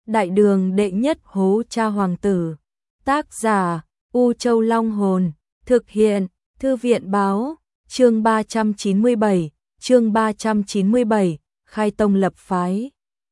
Đại đường đệ nhất hố cha hoàng tử. Tác giả U Châu Long Hồn. Thực hiện Thư viện Báo. Chương 397, khai tông lập phái.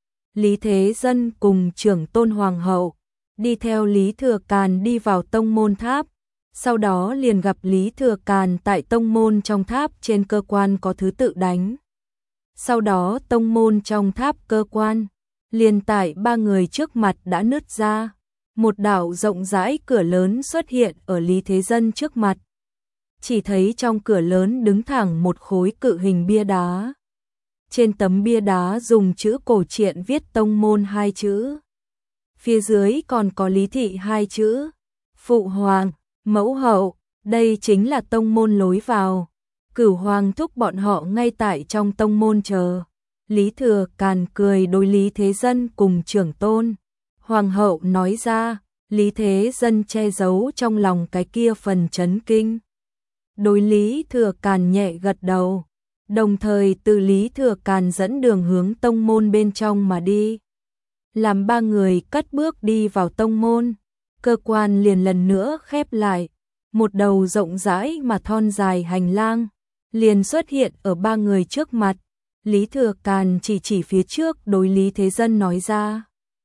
Lý Thế Dân cùng Trưởng Tôn Hoàng hậu đi theo Lý Thừa Càn đi vào tông môn tháp, sau đó liền gặp Lý Thừa Càn tại tông môn trong tháp trên cơ quan có thứ tự đánh. Sau đó tông môn trong tháp cơ quan, liền tại ba người trước mặt đã nứt ra, một đạo rộng rãi cửa lớn xuất hiện ở Lý Thế Dân trước mặt. Chỉ thấy trong cửa lớn đứng thẳng một khối cự hình bia đá. Trên tấm bia đá dùng chữ cổ truyện viết tông môn 2 chữ. Phía dưới còn có Lý thị 2 chữ. Phụ hoàng, mẫu hậu, đây chính là tông môn lối vào. Cửu hoàng thúc bọn họ ngay tại trong tông môn chờ. Lý Thừa Càn cười đối Lý Thế Dân cùng Trưởng Tôn Hoàng hậu nói ra. Lý Thế Dân che giấu trong lòng cái kia phần chấn kinh. Đối Lý Thừa Càn nhẹ gật đầu, đồng thời từ Lý Thừa Càn dẫn đường hướng tông môn bên trong mà đi. Làm ba người cất bước đi vào tông môn, cơ quan liền lần nữa khép lại, một đầu rộng rãi mà thon dài hành lang liền xuất hiện ở ba người trước mặt. Lý Thừa Càn chỉ phía trước đối Lý Thế Dân nói ra.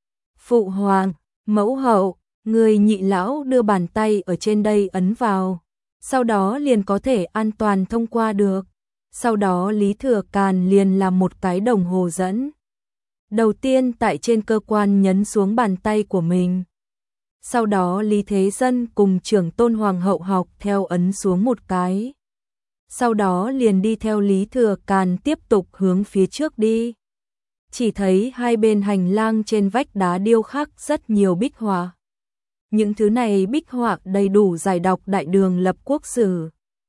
Phụ hoàng, mẫu hậu, người nhị lão đưa bàn tay ở trên đây ấn vào, sau đó liền có thể an toàn thông qua được. Sau đó Lý Thừa Càn liền làm một cái đồng hồ dẫn. Đầu tiên tại trên cơ quan nhấn xuống bàn tay của mình. Sau đó Lý Thế Dân cùng Trưởng Tôn Hoàng hậu học theo ấn xuống một cái. Sau đó liền đi theo Lý Thừa Càn tiếp tục hướng phía trước đi. Chỉ thấy hai bên hành lang trên vách đá điêu khắc rất nhiều bích họa. Những thứ này bích họa đầy đủ giải đọc đại đường lập quốc sử.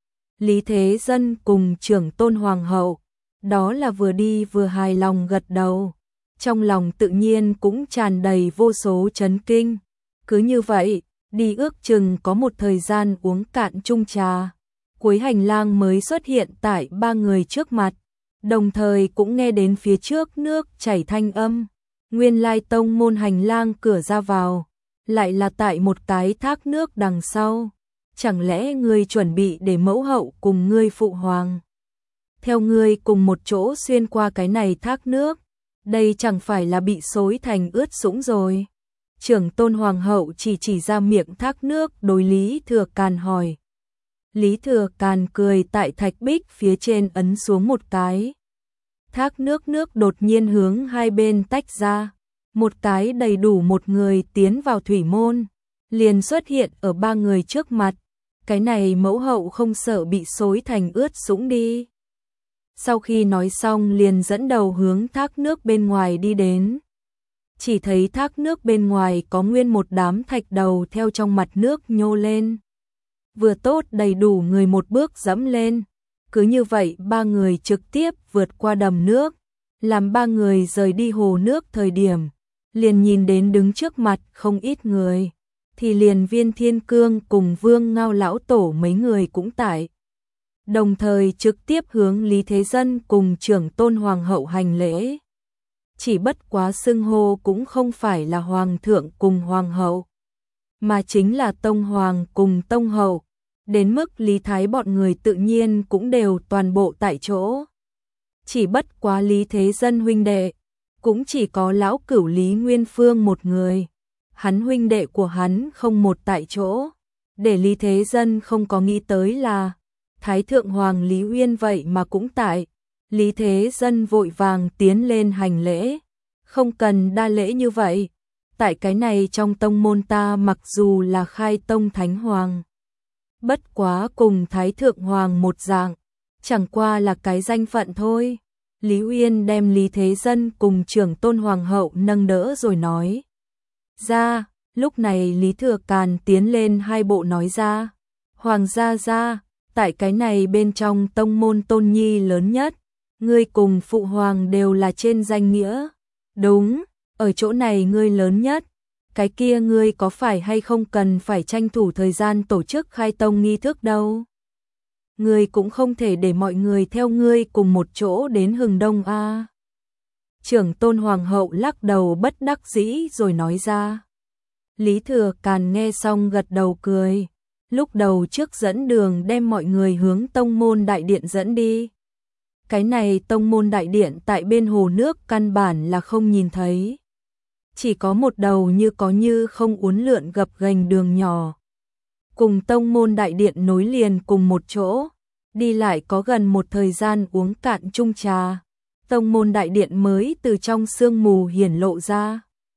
Lý Thế Dân cùng Trưởng Tôn Hoàng hậu, đó là vừa đi vừa hài lòng gật đầu. Trong lòng tự nhiên cũng tràn đầy vô số chấn kinh. Cứ như vậy, đi ước chừng có một thời gian uống cạn chung trà. Cuối hành lang mới xuất hiện tại ba người trước mặt, đồng thời cũng nghe đến phía trước nước chảy thanh âm. Nguyên lai tông môn hành lang cửa ra vào, lại là tại một cái thác nước đằng sau. Chẳng lẽ ngươi chuẩn bị để mẫu hậu cùng ngươi phụ hoàng theo ngươi cùng một chỗ xuyên qua cái này thác nước? Đây chẳng phải là bị xối thành ướt sũng rồi. Trưởng Tôn Hoàng hậu chỉ ra miệng thác nước đối Lý Thừa Càn hỏi. Lý Thừa Càn cười tại thạch bích phía trên ấn xuống một cái. Thác nước đột nhiên hướng hai bên tách ra. Một cái đầy đủ một người tiến vào thủy môn, liền xuất hiện ở ba người trước mặt. Cái này mẫu hậu không sợ bị xối thành ướt sũng đi. Sau khi nói xong liền dẫn đầu hướng thác nước bên ngoài đi đến. Chỉ thấy thác nước bên ngoài có nguyên một đám thạch đầu theo trong mặt nước nhô lên. Vừa tốt đầy đủ người một bước dẫm lên. Cứ như vậy ba người trực tiếp vượt qua đầm nước. Làm ba người rời đi hồ nước thời điểm, liền nhìn đến đứng trước mặt không ít người. Thì liền Viên Thiên Cương cùng Vương Ngao lão tổ mấy người cũng tại. Đồng thời trực tiếp hướng Lý Thế Dân cùng Trưởng Tôn Hoàng hậu hành lễ. Chỉ bất quá xưng hô cũng không phải là Hoàng thượng cùng Hoàng hậu, mà chính là Tông Hoàng cùng Tông hậu. Đến mức Lý Thái bọn người tự nhiên cũng đều toàn bộ tại chỗ. Chỉ bất quá Lý Thế Dân huynh đệ, cũng chỉ có lão cửu Lý Nguyên Phương một người. Hắn huynh đệ của hắn không một tại chỗ. Để Lý Thế Dân không có nghĩ tới là Thái Thượng Hoàng Lý Uyên vậy mà cũng tại. Lý Thế Dân vội vàng tiến lên hành lễ. Không cần đa lễ như vậy. Tại cái này trong tông môn ta mặc dù là khai tông thánh hoàng, bất quá cùng Thái Thượng Hoàng một dạng, chẳng qua là cái danh phận thôi. Lý Uyên đem Lý Thế Dân cùng Trưởng Tôn Hoàng hậu nâng đỡ rồi nói ra. Lúc này Lý Thừa Càn tiến lên hai bộ nói ra. Hoàng gia, tại cái này bên trong tông môn Tôn Nhi lớn nhất, ngươi cùng phụ hoàng đều là trên danh nghĩa. Đúng, ở chỗ này ngươi lớn nhất. Cái kia ngươi có phải hay không cần phải tranh thủ thời gian tổ chức khai tông nghi thức đâu? Ngươi cũng không thể để mọi người theo ngươi cùng một chỗ đến Hừng Đông a. Trưởng tôn hoàng hậu lắc đầu bất đắc dĩ rồi nói ra. Lý Thừa Càn nghe xong gật đầu cười, lúc đầu trước dẫn đường đem mọi người hướng tông môn đại điện dẫn đi. Cái này tông môn đại điện tại bên hồ nước căn bản là không nhìn thấy. Chỉ có một đầu như có như không uốn lượn gập ghềnh đường nhỏ. Cùng tông môn đại điện nối liền cùng một chỗ, đi lại có gần một thời gian uống cạn chung trà. Tông môn đại điện mới từ trong sương mù hiển lộ ra.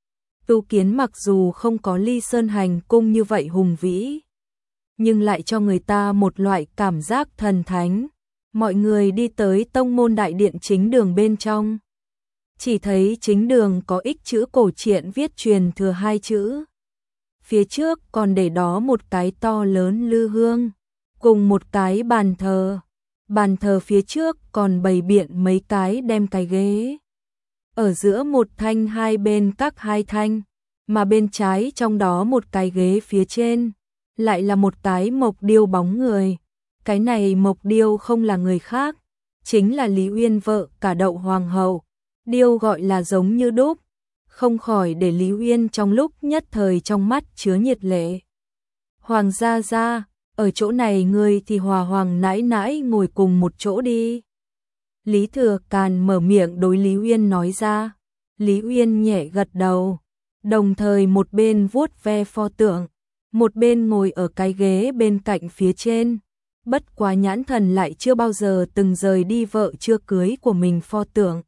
Tu Kiến mặc dù không có Ly Sơn Hành cung như vậy hùng vĩ, nhưng lại cho người ta một loại cảm giác thần thánh. Mọi người đi tới tông môn đại điện chính đường bên trong. Chỉ thấy chính đường có X chữ cổ truyện viết truyền thừa 2 chữ. Phía trước còn để đó một cái to lớn lư hương, cùng một cái bàn thờ. Bàn thờ phía trước còn bày biện mấy cái đem cái ghế. Ở giữa một thanh, hai bên các hai thanh, mà bên trái trong đó một cái ghế phía trên, lại là một cái mộc điêu bóng người. Cái này mộc điêu không là người khác, chính là Lý Uyên vợ cả Đậu Hoàng hậu. Điêu gọi là giống như đúc, không khỏi để Lý Uyên trong lúc nhất thời trong mắt chứa nhiệt lệ. Hoàng gia gia, ở chỗ này người thì hòa hoàng nãi nãi ngồi cùng một chỗ đi. Lý Thừa Càn mở miệng đối Lý Uyên nói ra. Lý Uyên nhẹ gật đầu, đồng thời một bên vuốt ve pho tượng, một bên ngồi ở cái ghế bên cạnh phía trên. Bất quá nhãn thần lại chưa bao giờ từng rời đi vợ chưa cưới của mình pho tượng.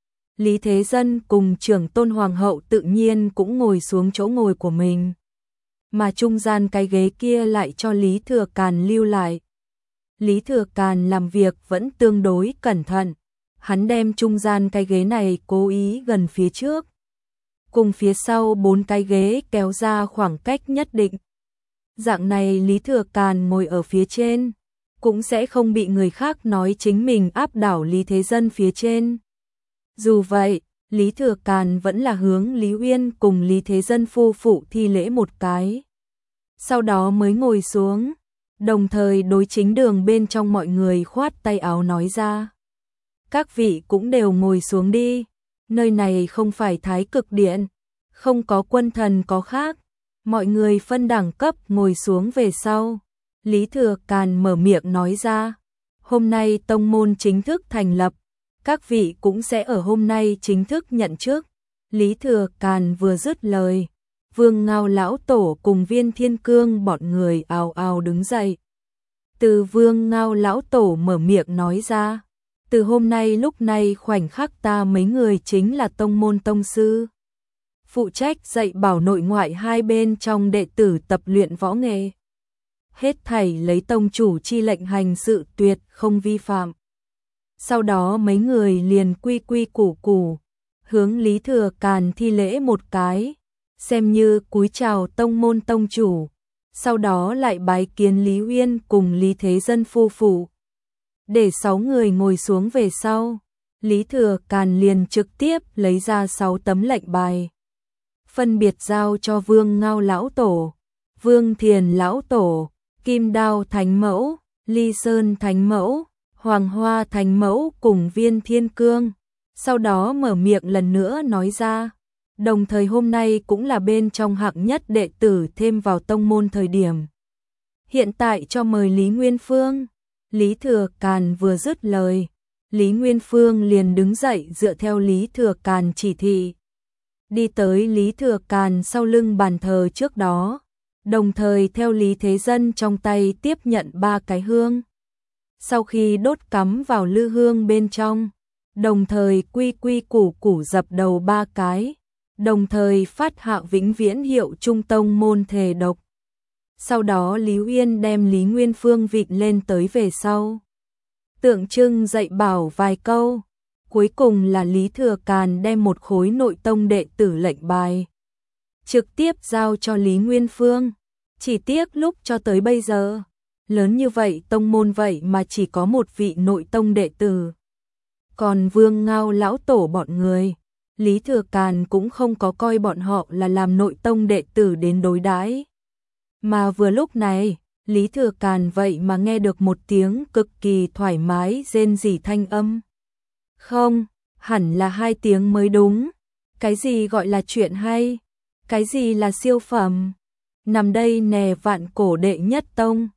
Lý Thế Dân cùng trưởng tôn hoàng hậu tự nhiên cũng ngồi xuống chỗ ngồi của mình, mà trung gian cái ghế kia lại cho Lý Thừa Càn lưu lại. Lý Thừa Càn làm việc vẫn tương đối cẩn thận, hắn đem trung gian cái ghế này cố ý gần phía trước, cùng phía sau 4 cái ghế kéo ra khoảng cách nhất định. Dạng này Lý Thừa Càn ngồi ở phía trên, cũng sẽ không bị người khác nói chính mình áp đảo Lý Thế Dân phía trên. Dù vậy, Lý Thừa Càn vẫn là hướng Lý Uyên cùng Lý Thế Dân phu phụ thi lễ một cái. Sau đó mới ngồi xuống, đồng thời đối chính đường bên trong mọi người khoát tay áo nói ra. Các vị cũng đều ngồi xuống đi, nơi này không phải Thái Cực Điện, không có quân thần có khác. Mọi người phân đẳng cấp ngồi xuống về sau. Lý Thừa Càn mở miệng nói ra. Hôm nay tông môn chính thức thành lập, các vị cũng sẽ ở hôm nay chính thức nhận chức. Lý Thừa Càn vừa dứt lời, Vương Ngao lão tổ cùng Viên Thiên Cương bọn người ào ào đứng dậy. Từ Vương Ngao lão tổ mở miệng nói ra, từ hôm nay lúc này khoảnh khắc ta mấy người chính là tông môn tông sư, phụ trách dạy bảo nội ngoại hai bên trong đệ tử tập luyện võ nghệ. Hết thảy lấy tông chủ chi lệnh hành sự, tuyệt không vi phạm. Sau đó mấy người liền quy quy củ củ hướng Lý Thừa Càn thi lễ một cái, xem như cúi chào tông môn tông chủ. Sau đó lại bái kiến Lý Uyên cùng Lý Thế Dân phu phụ. Để 6 người ngồi xuống về sau, Lý Thừa Càn liền trực tiếp lấy ra 6 tấm lệnh bài, phân biệt giao cho Vương Ngao lão tổ, Vương Thiền lão tổ, Kim Đao thánh mẫu, Ly Sơn thánh mẫu, Hoàng Hoa thánh mẫu cùng Viên Thiên Cương. Sau đó mở miệng lần nữa nói ra, đồng thời hôm nay cũng là bên trong hạng nhất đệ tử thêm vào tông môn thời điểm. Hiện tại cho mời Lý Nguyên Phương. Lý Thừa Càn vừa dứt lời, Lý Nguyên Phương liền đứng dậy dựa theo Lý Thừa Càn chỉ thị, đi tới Lý Thừa Càn sau lưng bàn thờ trước đó, đồng thời theo Lý Thế Dân trong tay tiếp nhận 3 cái hương. Sau khi đốt cắm vào lư hương bên trong, đồng thời quy quy củ củ dập đầu 3 cái, đồng thời phát hạ vĩnh viễn hiệu trung tông môn thề độc. Sau đó Lý Uyên đem Lý Nguyên Phương vịn lên tới về sau, tượng trưng dạy bảo vài câu. Cuối cùng là Lý Thừa Càn đem một khối nội tông đệ tử lệnh bài trực tiếp giao cho Lý Nguyên Phương. Chỉ tiếc lúc cho tới bây giờ, lớn như vậy tông môn vậy mà chỉ có một vị nội tông đệ tử. Còn Vương Ngao lão tổ bọn người, Lý Thừa Càn cũng không có coi bọn họ là làm nội tông đệ tử đến đối đãi. Mà vừa lúc này, Lý Thừa Càn vậy mà nghe được một tiếng cực kỳ thoải mái rên rỉ thanh âm. Không, hẳn là 2 tiếng mới đúng. Cái gì gọi là chuyện hay? Cái gì là siêu phẩm? Nằm đây nè vạn cổ đệ nhất tông.